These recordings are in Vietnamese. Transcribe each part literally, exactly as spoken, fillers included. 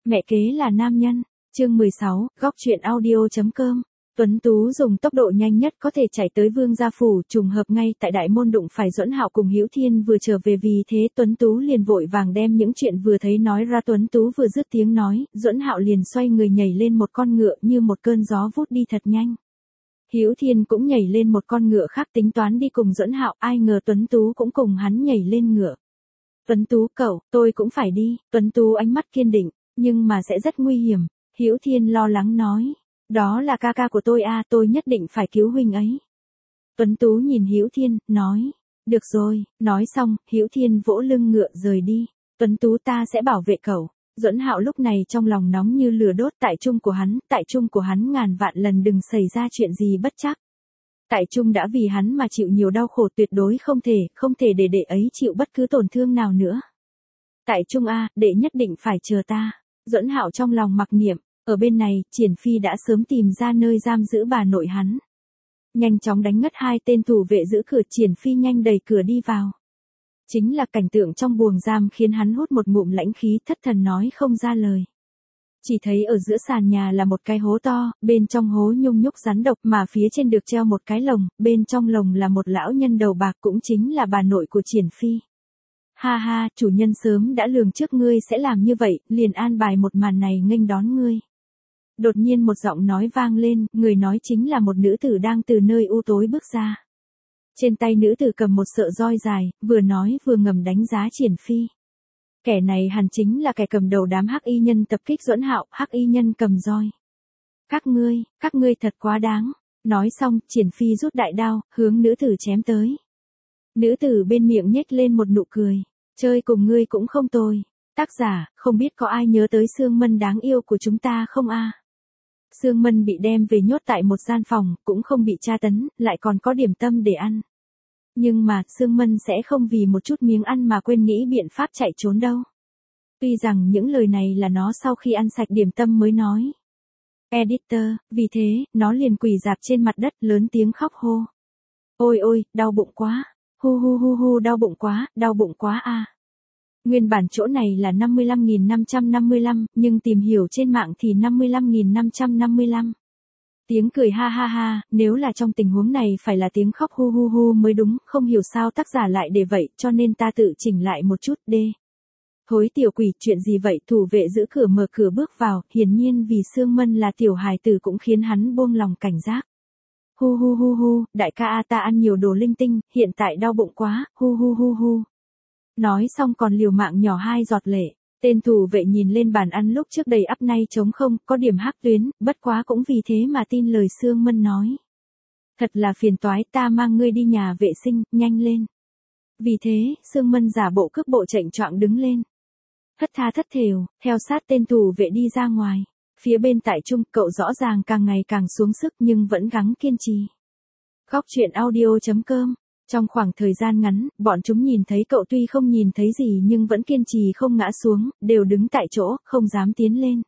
Mẹ kế là nam nhân. Chương mười sáu, góc truyện audio chấm com. Tuấn Tú dùng tốc độ nhanh nhất có thể chạy tới Vương gia phủ, trùng hợp ngay tại đại môn đụng phải Duẫn Hạo cùng Hữu Thiên vừa trở về, vì thế Tuấn Tú liền vội vàng đem những chuyện vừa thấy nói ra. Tuấn Tú vừa dứt tiếng nói, Duẫn Hạo liền xoay người nhảy lên một con ngựa như một cơn gió vút đi thật nhanh. Hữu Thiên cũng nhảy lên một con ngựa khác tính toán đi cùng Duẫn Hạo, ai ngờ Tuấn Tú cũng cùng hắn nhảy lên ngựa. Tuấn Tú cậu, tôi cũng phải đi. Tuấn Tú ánh mắt kiên định, nhưng mà sẽ rất nguy hiểm. Hữu Thiên lo lắng nói. Đó là ca ca của tôi à, tôi nhất định phải cứu huynh ấy. Tuấn Tú nhìn Hữu Thiên, nói. Được rồi, nói xong, Hữu Thiên vỗ lưng ngựa rời đi. Tuấn Tú, ta sẽ bảo vệ cậu. Duẫn Hạo lúc này trong lòng nóng như lửa đốt. Tại chung của hắn, tại chung của hắn ngàn vạn lần đừng xảy ra chuyện gì bất trắc. Tại chung đã vì hắn mà chịu nhiều đau khổ, tuyệt đối không thể, không thể để đệ ấy chịu bất cứ tổn thương nào nữa. Tại chung a, đệ nhất định phải chờ ta. Duẫn Hạo trong lòng mặc niệm. Ở bên này, Triển Phi đã sớm tìm ra nơi giam giữ bà nội hắn. Nhanh chóng đánh ngất hai tên thủ vệ giữ cửa, Triển Phi nhanh đẩy cửa đi vào. Chính là cảnh tượng trong buồng giam khiến hắn hút một ngụm lãnh khí, thất thần nói không ra lời. Chỉ thấy ở giữa sàn nhà là một cái hố to, bên trong hố nhung nhúc rắn độc, mà phía trên được treo một cái lồng, bên trong lồng là một lão nhân đầu bạc, cũng chính là bà nội của Triển Phi. Ha ha, chủ nhân sớm đã lường trước ngươi sẽ làm như vậy, liền an bài một màn này nghênh đón ngươi. Đột nhiên một giọng nói vang lên, người nói chính là một nữ tử đang từ nơi u tối bước ra. Trên tay nữ tử cầm một sợi roi dài, vừa nói vừa ngầm đánh giá Triển Phi. Kẻ này hẳn chính là kẻ cầm đầu đám hắc y nhân tập kích Duẫn Hạo, hắc y nhân cầm roi. Các ngươi, các ngươi thật quá đáng. Nói xong, Triển Phi rút đại đao, hướng nữ tử chém tới. Nữ tử bên miệng nhếch lên một nụ cười. Chơi cùng ngươi cũng không tồi. Tác giả, không biết có ai nhớ tới Sương Mân đáng yêu của chúng ta không a? Sương Mân bị đem về nhốt tại một gian phòng, cũng không bị tra tấn, lại còn có điểm tâm để ăn. Nhưng mà, Sương Mân sẽ không vì một chút miếng ăn mà quên nghĩ biện pháp chạy trốn đâu. Tuy rằng những lời này là nó sau khi ăn sạch điểm tâm mới nói. Editor, vì thế, nó liền quỳ rạp trên mặt đất lớn tiếng khóc hô. Ôi ôi, đau bụng quá. Hu hu hu hu, đau bụng quá, đau bụng quá a. Nguyên bản chỗ này là năm mươi lăm nghìn năm trăm năm mươi lăm, nhưng tìm hiểu trên mạng thì năm mươi lăm nghìn năm trăm năm mươi lăm. Tiếng cười ha ha ha, nếu là trong tình huống này phải là tiếng khóc hu hu hu mới đúng, không hiểu sao tác giả lại để vậy, cho nên ta tự chỉnh lại một chút đê. Thối tiểu quỷ, chuyện gì vậy? Thủ vệ giữ cửa mở cửa bước vào, hiển nhiên vì Sương Mân là tiểu hài tử cũng khiến hắn buông lòng cảnh giác. Hu hu hu hu, đại ca a, ta ăn nhiều đồ linh tinh, hiện tại đau bụng quá, hu hu hu hu. Nói xong còn liều mạng nhỏ hai giọt lệ. Tên thủ vệ nhìn lên bàn ăn lúc trước đầy ắp nay trống không, có điểm hắc tuyến, bất quá cũng vì thế mà tin lời Sương Mân nói. Thật là phiền toái, ta mang ngươi đi nhà vệ sinh, nhanh lên. Vì thế, Sương Mân giả bộ cước bộ chệnh choạng đứng lên. Thất tha thất thểu, theo sát tên thủ vệ đi ra ngoài. Phía bên Tại Trung, cậu rõ ràng càng ngày càng xuống sức nhưng vẫn gắng kiên trì. Góc truyện audio chấm com. Trong khoảng thời gian ngắn, bọn chúng nhìn thấy cậu tuy không nhìn thấy gì nhưng vẫn kiên trì không ngã xuống, đều đứng tại chỗ, không dám tiến lên.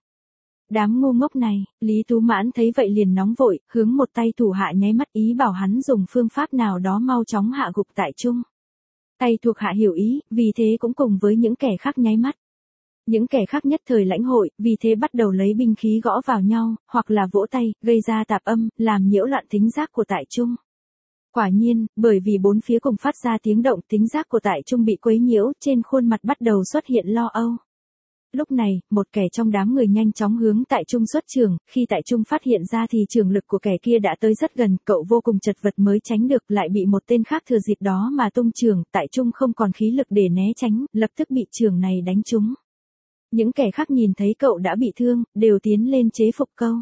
Đám ngu ngốc này, Lý Tú Mãn thấy vậy liền nóng vội, hướng một tay thủ hạ nháy mắt ý bảo hắn dùng phương pháp nào đó mau chóng hạ gục Tại Trung. Tay thuộc hạ hiểu ý, vì thế cũng cùng với những kẻ khác nháy mắt. Những kẻ khác nhất thời lãnh hội, vì thế bắt đầu lấy binh khí gõ vào nhau, hoặc là vỗ tay, gây ra tạp âm, làm nhiễu loạn thính giác của Tại Trung. Quả nhiên, bởi vì bốn phía cùng phát ra tiếng động, thính giác của Tại Trung bị quấy nhiễu, trên khuôn mặt bắt đầu xuất hiện lo âu. Lúc này, một kẻ trong đám người nhanh chóng hướng Tại Trung xuất trường, khi Tại Trung phát hiện ra thì trường lực của kẻ kia đã tới rất gần, cậu vô cùng chật vật mới tránh được, lại bị một tên khác thừa dịp đó mà tung trường, Tại Trung không còn khí lực để né tránh, lập tức bị trường này đánh trúng. Những kẻ khác nhìn thấy cậu đã bị thương, đều tiến lên chế phục câu.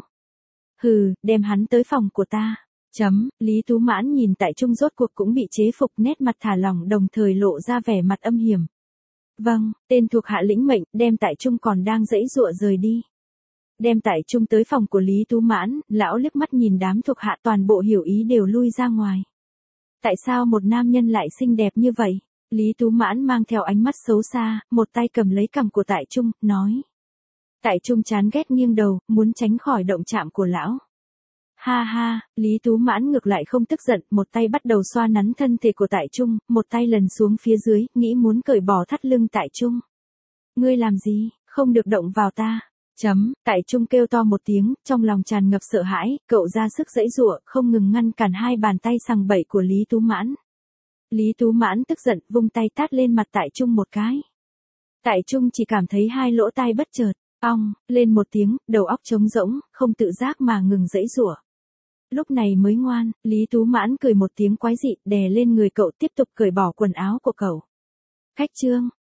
Hừ, đem hắn tới phòng của ta. Chấm, Lý Tú Mãn nhìn Tại Trung rốt cuộc cũng bị chế phục, nét mặt thả lỏng đồng thời lộ ra vẻ mặt âm hiểm. Vâng, tên thuộc hạ lĩnh mệnh, đem Tại Trung còn đang giãy giụa rời đi. Đem Tại Trung tới phòng của Lý Tú Mãn, lão liếc mắt nhìn đám thuộc hạ toàn bộ hiểu ý đều lui ra ngoài. Tại sao một nam nhân lại xinh đẹp như vậy? Lý Tú Mãn mang theo ánh mắt xấu xa, một tay cầm lấy cằm của Tại Trung, nói. Tại Trung chán ghét nghiêng đầu, muốn tránh khỏi động chạm của lão. Ha ha, Lý Tú Mãn ngược lại không tức giận, một tay bắt đầu xoa nắn thân thể của Tại Trung, một tay lần xuống phía dưới, nghĩ muốn cởi bỏ thắt lưng Tại Trung. Ngươi làm gì, không được động vào ta. Chấm, Tại Trung kêu to một tiếng, trong lòng tràn ngập sợ hãi, cậu ra sức giãy giụa, không ngừng ngăn cản hai bàn tay sằng bậy của Lý Tú Mãn. Lý Tú Mãn tức giận, vung tay tát lên mặt Tại Trung một cái. Tại Trung chỉ cảm thấy hai lỗ tai bất chợt, ong, lên một tiếng, đầu óc trống rỗng, không tự giác mà ngừng giãy giụa. Lúc này mới ngoan, Lý Tú Mãn cười một tiếng quái dị, đè lên người cậu tiếp tục cởi bỏ quần áo của cậu. Khách trương,